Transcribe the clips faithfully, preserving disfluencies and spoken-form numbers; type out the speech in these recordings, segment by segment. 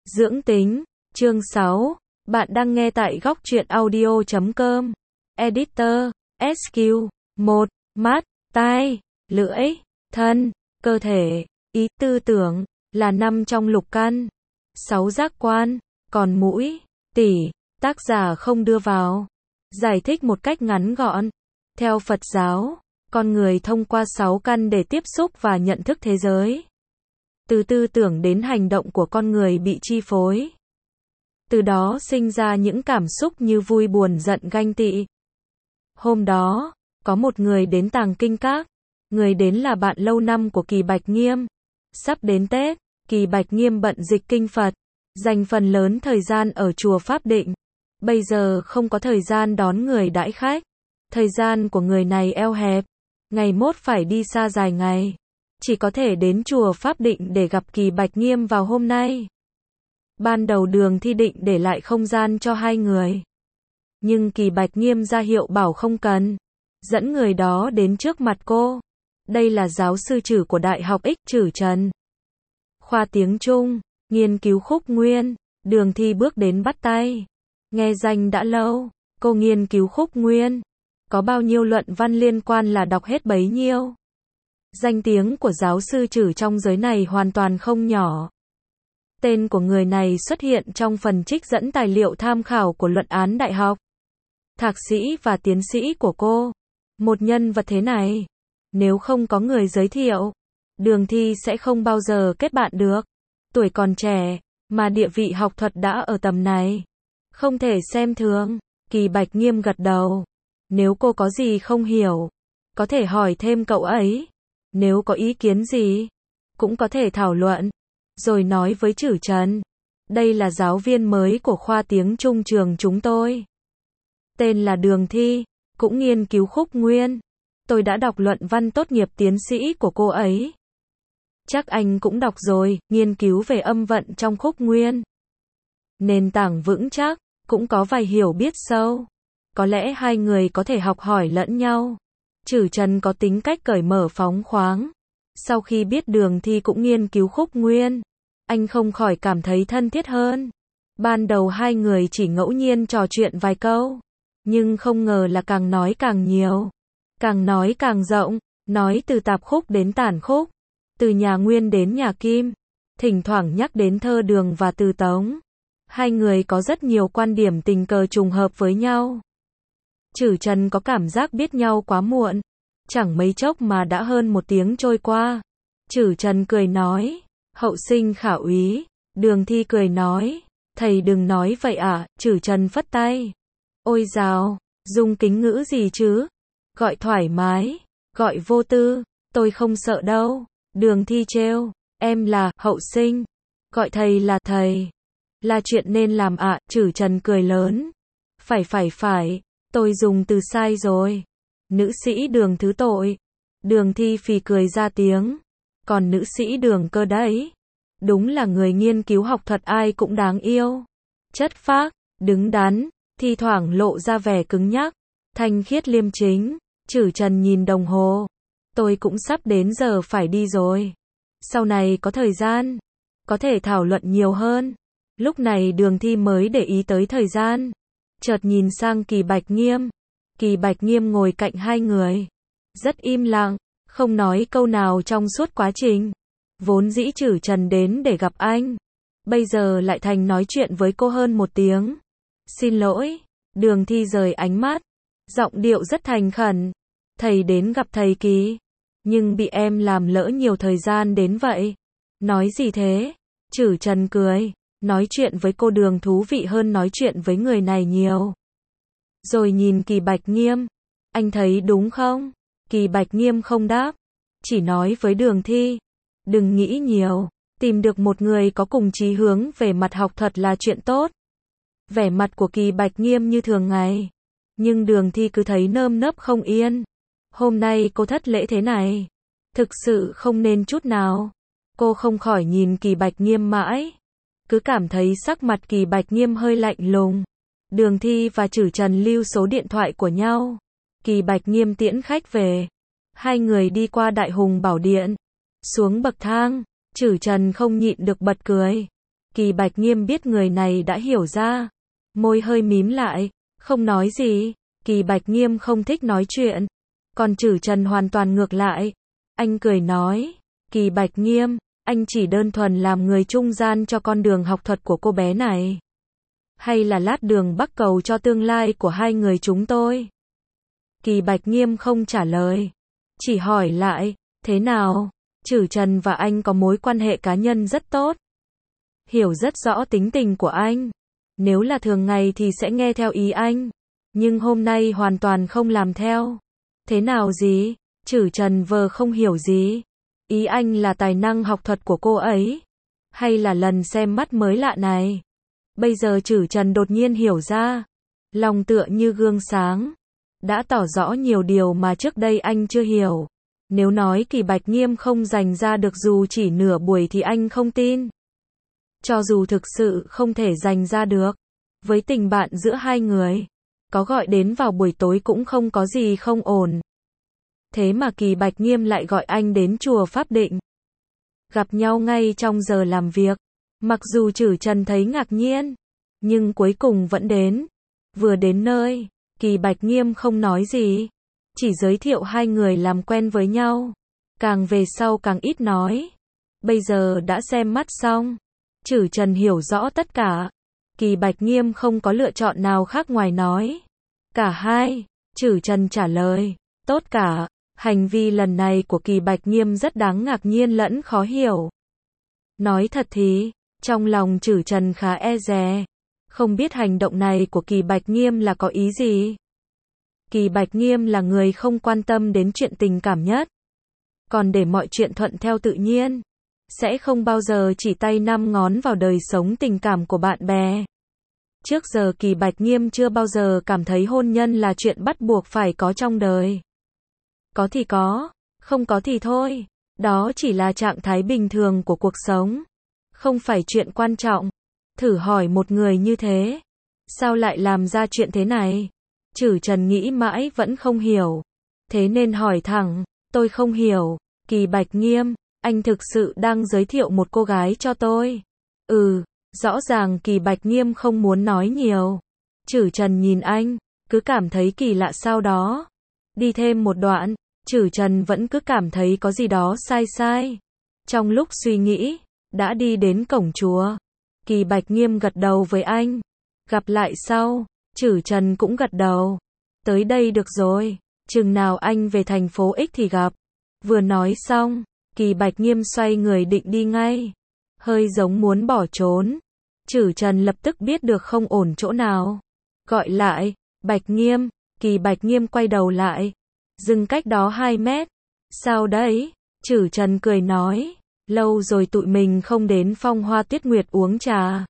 Dưỡng tính, chương sáu. Bạn đang nghe tại góc truyện audio chấm com. Editor, ét quy. một. Mắt, tai, lưỡi, thân, cơ thể, ý, tư tưởng, là năm trong lục căn. Sáu giác quan, còn mũi, tỉ, tác giả không đưa vào. Giải thích một cách ngắn gọn. Theo Phật giáo, con người thông qua sáu căn để tiếp xúc và nhận thức thế giới. Từ tư tưởng đến hành động của con người bị chi phối. Từ đó sinh ra những cảm xúc như vui buồn giận ganh tị. Hôm đó, có một người đến Tàng Kinh Các. Người đến là bạn lâu năm của Kỳ Bạch Nghiêm. Sắp đến Tết, Kỳ Bạch Nghiêm bận dịch kinh Phật, dành phần lớn thời gian ở chùa Pháp Định. Bây giờ không có thời gian đón người đãi khách. Thời gian của người này eo hẹp. Ngày mốt phải đi xa dài ngày. Chỉ có thể đến chùa Pháp Định để gặp Kỳ Bạch Nghiêm vào hôm nay. Ban đầu Đường Thi định để lại không gian cho hai người. Nhưng Kỳ Bạch Nghiêm ra hiệu bảo không cần. Dẫn người đó đến trước mặt cô. Đây là giáo sư Trử của Đại học X Trử Trần. Khoa tiếng Trung, nghiên cứu khúc nguyên. Đường Thi bước đến bắt tay. Nghe danh đã lâu, cô nghiên cứu khúc nguyên. Có bao nhiêu luận văn liên quan là đọc hết bấy nhiêu. Danh tiếng của giáo sư Trử trong giới này hoàn toàn không nhỏ. Tên của người này xuất hiện trong phần trích dẫn tài liệu tham khảo của luận án đại học, thạc sĩ và tiến sĩ của cô. Một nhân vật thế này, nếu không có người giới thiệu, Đường Thi sẽ không bao giờ kết bạn được. Tuổi còn trẻ, mà địa vị học thuật đã ở tầm này. Không thể xem thường. Kỳ Bạch Nghiêm gật đầu. Nếu cô có gì không hiểu, có thể hỏi thêm cậu ấy. Nếu có ý kiến gì, cũng có thể thảo luận. Rồi nói với Trử Trần. Đây là giáo viên mới của khoa tiếng Trung trường chúng tôi. Tên là Đường Thi, cũng nghiên cứu khúc nguyên. Tôi đã đọc luận văn tốt nghiệp tiến sĩ của cô ấy. Chắc anh cũng đọc rồi, nghiên cứu về âm vận trong khúc nguyên. Nền tảng vững chắc, cũng có vài hiểu biết sâu. Có lẽ hai người có thể học hỏi lẫn nhau. Trử Trần có tính cách cởi mở phóng khoáng. Sau khi biết Đường Thi cũng nghiên cứu khúc nguyên, anh không khỏi cảm thấy thân thiết hơn. Ban đầu hai người chỉ ngẫu nhiên trò chuyện vài câu. Nhưng không ngờ là càng nói càng nhiều. Càng nói càng rộng. Nói từ tạp khúc đến tản khúc. Từ nhà Nguyên đến nhà Kim. Thỉnh thoảng nhắc đến thơ Đường và từ Tống. Hai người có rất nhiều quan điểm tình cờ trùng hợp với nhau. Trử Trần có cảm giác biết nhau quá muộn. Chẳng mấy chốc mà đã hơn một tiếng trôi qua. Trử Trần cười nói. Hậu sinh khả úy. Đường Thi cười nói. Thầy đừng nói vậy ạ. À? Trử Trần phất tay. Ôi dào, dùng kính ngữ gì chứ? Gọi thoải mái. Gọi vô tư. Tôi không sợ đâu. Đường Thi trêu. Em là hậu sinh. Gọi thầy là thầy. Là chuyện nên làm ạ. À? Trử Trần cười lớn. Phải phải phải. Tôi dùng từ sai rồi. Nữ sĩ Đường thứ tội. Đường Thi phì cười ra tiếng. Còn nữ sĩ Đường cơ đấy. Đúng là người nghiên cứu học thuật ai cũng đáng yêu. Chất phác, đứng đắn, thi thoảng lộ ra vẻ cứng nhắc. Thanh khiết liêm chính. Trử Trần nhìn đồng hồ. Tôi cũng sắp đến giờ phải đi rồi. Sau này có thời gian, có thể thảo luận nhiều hơn. Lúc này Đường Thi mới để ý tới thời gian. Chợt nhìn sang Kỳ Bạch Nghiêm. Kỳ Bạch Nghiêm ngồi cạnh hai người. Rất im lặng, không nói câu nào trong suốt quá trình. Vốn dĩ Trử Trần đến để gặp anh. Bây giờ lại thành nói chuyện với cô hơn một tiếng. Xin lỗi. Đường Thi rời ánh mắt. Giọng điệu rất thành khẩn. Thầy đến gặp thầy Kỳ. Nhưng bị em làm lỡ nhiều thời gian đến vậy. Nói gì thế? Trử Trần cười. Nói chuyện với cô Đường thú vị hơn nói chuyện với người này nhiều. Rồi nhìn Kỳ Bạch Nghiêm. Anh thấy đúng không? Kỳ Bạch Nghiêm không đáp. Chỉ nói với Đường Thi. Đừng nghĩ nhiều. Tìm được một người có cùng chí hướng về mặt học thuật là chuyện tốt. Vẻ mặt của Kỳ Bạch Nghiêm như thường ngày. Nhưng Đường Thi cứ thấy nơm nớp không yên. Hôm nay cô thất lễ thế này. Thực sự không nên chút nào. Cô không khỏi nhìn Kỳ Bạch Nghiêm mãi. Cứ cảm thấy sắc mặt Kỳ Bạch Nghiêm hơi lạnh lùng. Đường Thi và Trử Trần lưu số điện thoại của nhau. Kỳ Bạch Nghiêm tiễn khách về. Hai người đi qua Đại Hùng Bảo Điện. Xuống bậc thang, Trử Trần không nhịn được bật cười. Kỳ Bạch Nghiêm biết người này đã hiểu ra. Môi hơi mím lại, không nói gì. Kỳ Bạch Nghiêm không thích nói chuyện. Còn Trử Trần hoàn toàn ngược lại. Anh cười nói, Kỳ Bạch Nghiêm, anh chỉ đơn thuần làm người trung gian cho con đường học thuật của cô bé này. Hay là lát đường bắc cầu cho tương lai của hai người chúng tôi? Kỳ Bạch Nghiêm không trả lời. Chỉ hỏi lại, thế nào? Trử Trần và anh có mối quan hệ cá nhân rất tốt. Hiểu rất rõ tính tình của anh. Nếu là thường ngày thì sẽ nghe theo ý anh. Nhưng hôm nay hoàn toàn không làm theo. Thế nào gì? Trử Trần vờ không hiểu gì. Ý anh là tài năng học thuật của cô ấy. Hay là lần xem mắt mới lạ này? Bây giờ Trử Trần đột nhiên hiểu ra. Lòng tựa như gương sáng. Đã tỏ rõ nhiều điều mà trước đây anh chưa hiểu. Nếu nói Kỳ Bạch Nghiêm không dành ra được dù chỉ nửa buổi thì anh không tin. Cho dù thực sự không thể dành ra được. Với tình bạn giữa hai người, có gọi đến vào buổi tối cũng không có gì không ổn. Thế mà Kỳ Bạch Nghiêm lại gọi anh đến chùa Pháp Định. Gặp nhau ngay trong giờ làm việc. Mặc dù Trử Trần thấy ngạc nhiên, nhưng cuối cùng vẫn đến. Vừa đến nơi, Kỳ Bạch Nghiêm không nói gì. Chỉ giới thiệu hai người làm quen với nhau. Càng về sau càng ít nói. Bây giờ đã xem mắt xong. Trử Trần hiểu rõ tất cả. Kỳ Bạch Nghiêm không có lựa chọn nào khác ngoài nói. Cả hai. Trử Trần trả lời. Tốt cả. Hành vi lần này của Kỳ Bạch Nghiêm rất đáng ngạc nhiên lẫn khó hiểu. Nói thật thì, trong lòng Trử Trần khá e dè. Không biết hành động này của Kỳ Bạch Nghiêm là có ý gì. Kỳ Bạch Nghiêm là người không quan tâm đến chuyện tình cảm nhất. Còn để mọi chuyện thuận theo tự nhiên. Sẽ không bao giờ chỉ tay năm ngón vào đời sống tình cảm của bạn bè. Trước giờ Kỳ Bạch Nghiêm chưa bao giờ cảm thấy hôn nhân là chuyện bắt buộc phải có trong đời. Có thì có, không có thì thôi. Đó chỉ là trạng thái bình thường của cuộc sống. Không phải chuyện quan trọng. Thử hỏi một người như thế. Sao lại làm ra chuyện thế này? Trử Trần nghĩ mãi vẫn không hiểu. Thế nên hỏi thẳng, tôi không hiểu. Kỳ Bạch Nghiêm, anh thực sự đang giới thiệu một cô gái cho tôi. Ừ, rõ ràng Kỳ Bạch Nghiêm không muốn nói nhiều. Trử Trần nhìn anh, cứ cảm thấy kỳ lạ sau đó. Đi thêm một đoạn, Trử Trần vẫn cứ cảm thấy có gì đó sai sai. Trong lúc suy nghĩ, đã đi đến cổng chùa. Kỳ Bạch Nghiêm gật đầu với anh. Gặp lại sau. Trử Trần cũng gật đầu. Tới đây được rồi. Chừng nào anh về thành phố X thì gặp. Vừa nói xong, Kỳ Bạch Nghiêm xoay người định đi ngay. Hơi giống muốn bỏ trốn. Trử Trần lập tức biết được không ổn chỗ nào. Gọi lại, Bạch Nghiêm. Kỳ Bạch Nghiêm quay đầu lại. Dừng cách đó hai mét. Sao đấy? Trử Trần cười nói. Lâu rồi tụi mình không đến Phong Hoa Tuyết Nguyệt uống trà.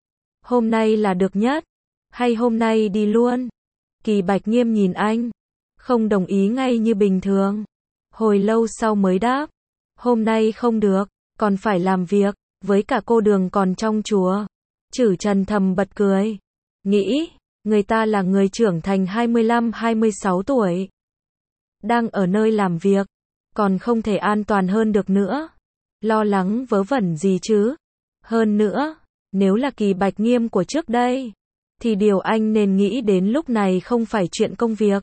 Hôm nay là được nhất. Hay hôm nay đi luôn? Kỳ Bạch Nghiêm nhìn anh. Không đồng ý ngay như bình thường. Hồi lâu sau mới đáp. Hôm nay không được, còn phải làm việc, với cả cô Đường còn trong chùa. Trử Trần thầm bật cười. Nghĩ, người ta là người trưởng thành hai mươi lăm hai mươi sáu tuổi. Đang ở nơi làm việc, còn không thể an toàn hơn được nữa. Lo lắng vớ vẩn gì chứ? Hơn nữa, nếu là Kỳ Bạch Nghiêm của trước đây, thì điều anh nên nghĩ đến lúc này không phải chuyện công việc,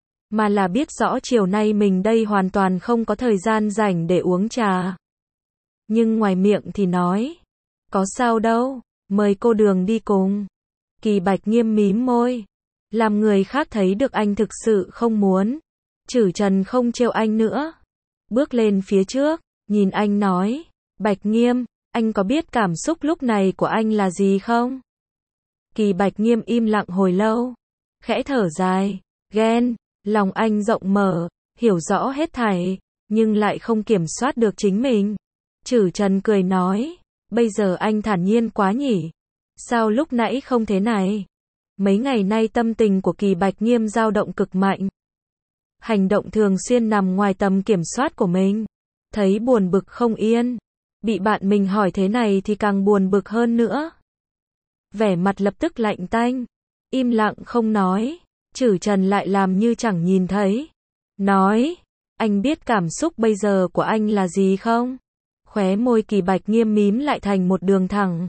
mà là biết rõ chiều nay mình đây hoàn toàn không có thời gian rảnh để uống trà. Nhưng ngoài miệng thì nói, có sao đâu, mời cô Đường đi cùng. Kỳ Bạch Nghiêm mím môi, làm người khác thấy được anh thực sự không muốn. Trử Trần không trêu anh nữa, bước lên phía trước, nhìn anh nói, Bạch Nghiêm, anh có biết cảm xúc lúc này của anh là gì không? Kỳ Bạch Nghiêm im lặng hồi lâu, khẽ thở dài, ghen. Lòng anh rộng mở, hiểu rõ hết thảy, nhưng lại không kiểm soát được chính mình. Trử Trần cười nói, bây giờ anh thản nhiên quá nhỉ? Sao lúc nãy không thế này? Mấy ngày nay tâm tình của Kỳ Bạch Nghiêm dao động cực mạnh. Hành động thường xuyên nằm ngoài tầm kiểm soát của mình. Thấy buồn bực không yên. Bị bạn mình hỏi thế này thì càng buồn bực hơn nữa. Vẻ mặt lập tức lạnh tanh. Im lặng không nói. Trử Trần lại làm như chẳng nhìn thấy. Nói, anh biết cảm xúc bây giờ của anh là gì không? Khóe môi Kỳ Bạch Nghiêm mím lại thành một đường thẳng.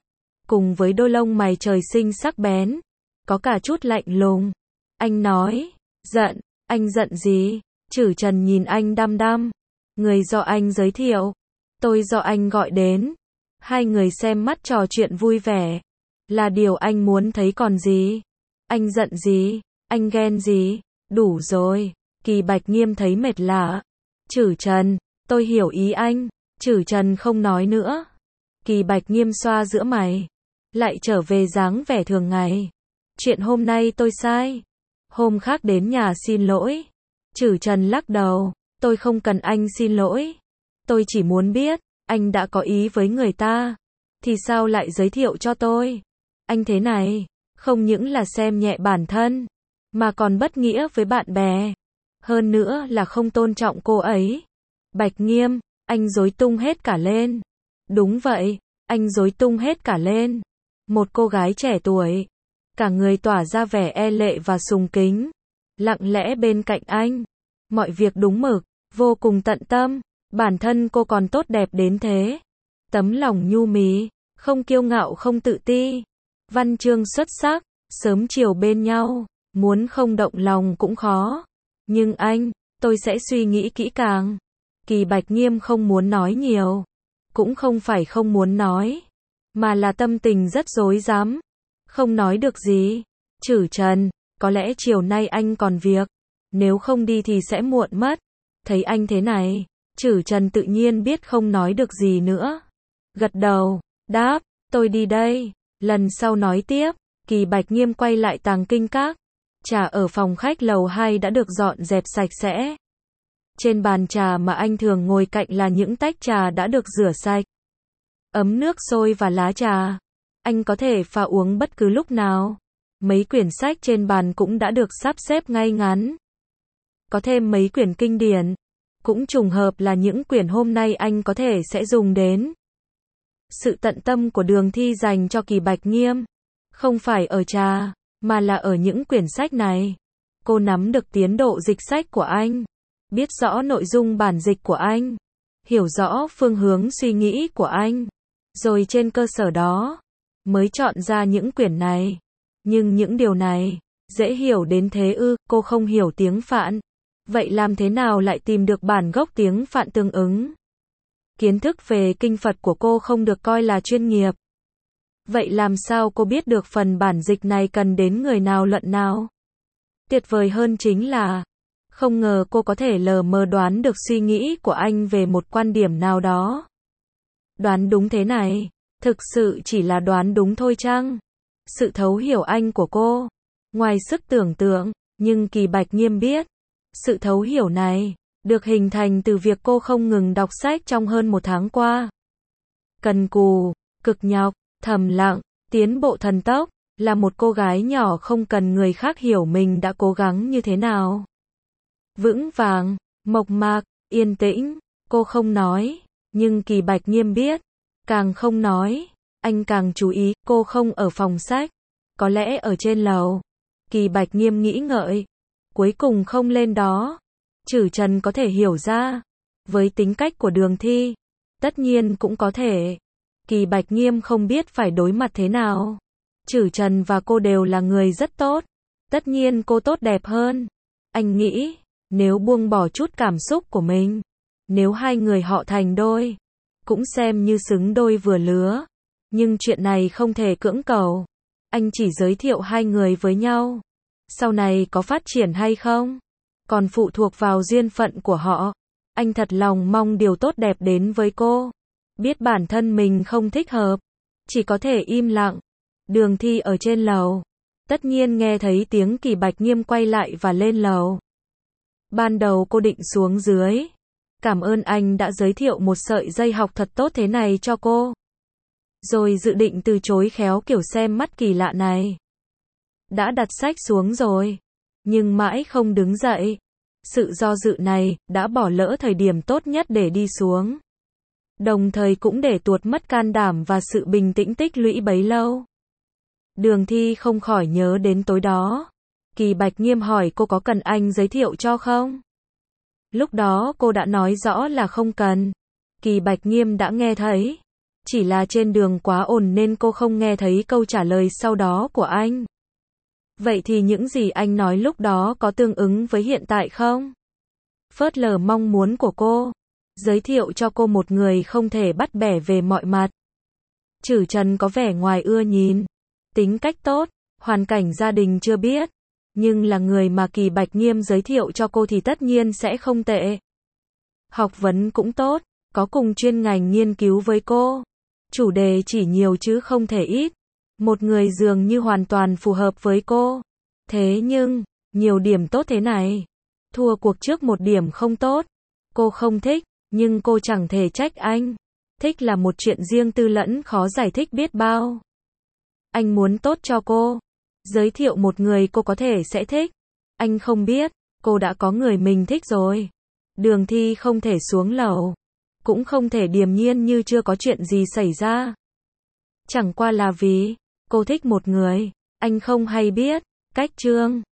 cùng với đôi lông mày trời sinh sắc bén, có cả chút lạnh lùng. Anh nói, giận, anh giận gì? Chử Trần nhìn anh đăm đăm. Người do anh giới thiệu, tôi do anh gọi đến. Hai người xem mắt trò chuyện vui vẻ. Là điều anh muốn thấy còn gì? Anh giận gì? Anh ghen gì? Đủ rồi. Kỳ Bạch Nghiêm thấy mệt lả. Chử Trần, tôi hiểu ý anh. Chử Trần không nói nữa. Kỳ Bạch Nghiêm xoa giữa mày, lại trở về dáng vẻ thường ngày. Chuyện hôm nay tôi sai. Hôm khác đến nhà xin lỗi. Chử Trần lắc đầu. Tôi không cần anh xin lỗi. Tôi chỉ muốn biết, anh đã có ý với người ta, thì sao lại giới thiệu cho tôi? Anh thế này, không những là xem nhẹ bản thân, mà còn bất nghĩa với bạn bè. Hơn nữa là không tôn trọng cô ấy. Bạch Nghiêm, anh rối tung hết cả lên. Đúng vậy, anh rối tung hết cả lên. Một cô gái trẻ tuổi, cả người tỏa ra vẻ e lệ và sùng kính, lặng lẽ bên cạnh anh. Mọi việc đúng mực, vô cùng tận tâm. Bản thân cô còn tốt đẹp đến thế. Tấm lòng nhu mì, không kiêu ngạo không tự ti. Văn chương xuất sắc, sớm chiều bên nhau, muốn không động lòng cũng khó. Nhưng anh, tôi sẽ suy nghĩ kỹ càng. Kỳ Bạch Nghiêm không muốn nói nhiều. Cũng không phải không muốn nói, mà là tâm tình rất rối rắm. Không nói được gì. Chử Trần, có lẽ chiều nay anh còn việc. Nếu không đi thì sẽ muộn mất. Thấy anh thế này, Chử Trần tự nhiên biết không nói được gì nữa. Gật đầu, đáp, tôi đi đây. Lần sau nói tiếp. Kỳ Bạch Nghiêm quay lại Tàng Kinh Các. Trà ở phòng khách lầu hai đã được dọn dẹp sạch sẽ. Trên bàn trà mà anh thường ngồi cạnh là những tách trà đã được rửa sạch. Ấm nước sôi và lá trà. Anh có thể pha uống bất cứ lúc nào. Mấy quyển sách trên bàn cũng đã được sắp xếp ngay ngắn. Có thêm mấy quyển kinh điển. Cũng trùng hợp là những quyển hôm nay anh có thể sẽ dùng đến. Sự tận tâm của Đường Thi dành cho Kỳ Bạch Nghiêm, không phải ở trà, mà là ở những quyển sách này. Cô nắm được tiến độ dịch sách của anh, biết rõ nội dung bản dịch của anh, hiểu rõ phương hướng suy nghĩ của anh, rồi trên cơ sở đó, mới chọn ra những quyển này. Nhưng những điều này, dễ hiểu đến thế ư? Cô không hiểu tiếng Phạn. Vậy làm thế nào lại tìm được bản gốc tiếng Phạn tương ứng? Kiến thức về kinh Phật của cô không được coi là chuyên nghiệp. Vậy làm sao cô biết được phần bản dịch này cần đến người nào luận nào? Tuyệt vời hơn chính là, không ngờ cô có thể lờ mờ đoán được suy nghĩ của anh về một quan điểm nào đó. Đoán đúng thế này, thực sự chỉ là đoán đúng thôi chăng? Sự thấu hiểu anh của cô, ngoài sức tưởng tượng, nhưng Kỳ Bạch Nghiêm biết, sự thấu hiểu này, được hình thành từ việc cô không ngừng đọc sách trong hơn một tháng qua. Cần cù, cực nhọc, thầm lặng, tiến bộ thần tốc, là một cô gái nhỏ không cần người khác hiểu mình đã cố gắng như thế nào. Vững vàng, mộc mạc, yên tĩnh, cô không nói, nhưng Kỳ Bạch Nghiêm biết, càng không nói, anh càng chú ý. Cô không ở phòng sách, có lẽ ở trên lầu. Kỳ Bạch Nghiêm nghĩ ngợi, cuối cùng không lên đó. Chử Trần có thể hiểu ra, với tính cách của Đường Thi, tất nhiên cũng có thể. Kỳ Bạch Nghiêm không biết phải đối mặt thế nào. Chử Trần và cô đều là người rất tốt, tất nhiên cô tốt đẹp hơn. Anh nghĩ, nếu buông bỏ chút cảm xúc của mình, nếu hai người họ thành đôi, cũng xem như xứng đôi vừa lứa. Nhưng chuyện này không thể cưỡng cầu. Anh chỉ giới thiệu hai người với nhau. Sau này có phát triển hay không, còn phụ thuộc vào duyên phận của họ. Anh thật lòng mong điều tốt đẹp đến với cô. Biết bản thân mình không thích hợp, chỉ có thể im lặng. Đường Thi ở trên lầu, tất nhiên nghe thấy tiếng Kỳ Bạch Nghiêm quay lại và lên lầu. Ban đầu cô định xuống dưới. Cảm ơn anh đã giới thiệu một sợi dây học thật tốt thế này cho cô. Rồi dự định từ chối khéo kiểu xem mắt kỳ lạ này. Đã đặt sách xuống rồi, nhưng mãi không đứng dậy. Sự do dự này đã bỏ lỡ thời điểm tốt nhất để đi xuống. Đồng thời cũng để tuột mất can đảm và sự bình tĩnh tích lũy bấy lâu. Đường Thi không khỏi nhớ đến tối đó. Kỳ Bạch Nghiêm hỏi cô có cần anh giới thiệu cho không? Lúc đó cô đã nói rõ là không cần. Kỳ Bạch Nghiêm đã nghe thấy. Chỉ là trên đường quá ồn nên cô không nghe thấy câu trả lời sau đó của anh. Vậy thì những gì anh nói lúc đó có tương ứng với hiện tại không? Phớt lờ mong muốn của cô. Giới thiệu cho cô một người không thể bắt bẻ về mọi mặt. Trử Trần có vẻ ngoài ưa nhìn. Tính cách tốt, hoàn cảnh gia đình chưa biết. Nhưng là người mà Kỳ Bạch Nghiêm giới thiệu cho cô thì tất nhiên sẽ không tệ. Học vấn cũng tốt, có cùng chuyên ngành nghiên cứu với cô. Chủ đề chỉ nhiều chứ không thể ít. Một người dường như hoàn toàn phù hợp với cô. Thế nhưng, nhiều điểm tốt thế này. Thua cuộc trước một điểm không tốt. Cô không thích, nhưng cô chẳng thể trách anh. Thích là một chuyện riêng tư lẫn khó giải thích biết bao. Anh muốn tốt cho cô. Giới thiệu một người cô có thể sẽ thích. Anh không biết, cô đã có người mình thích rồi. Đường Thi không thể xuống lầu. Cũng không thể điềm nhiên như chưa có chuyện gì xảy ra. Chẳng qua là vì cô thích một người, anh không hay biết. Cách Trương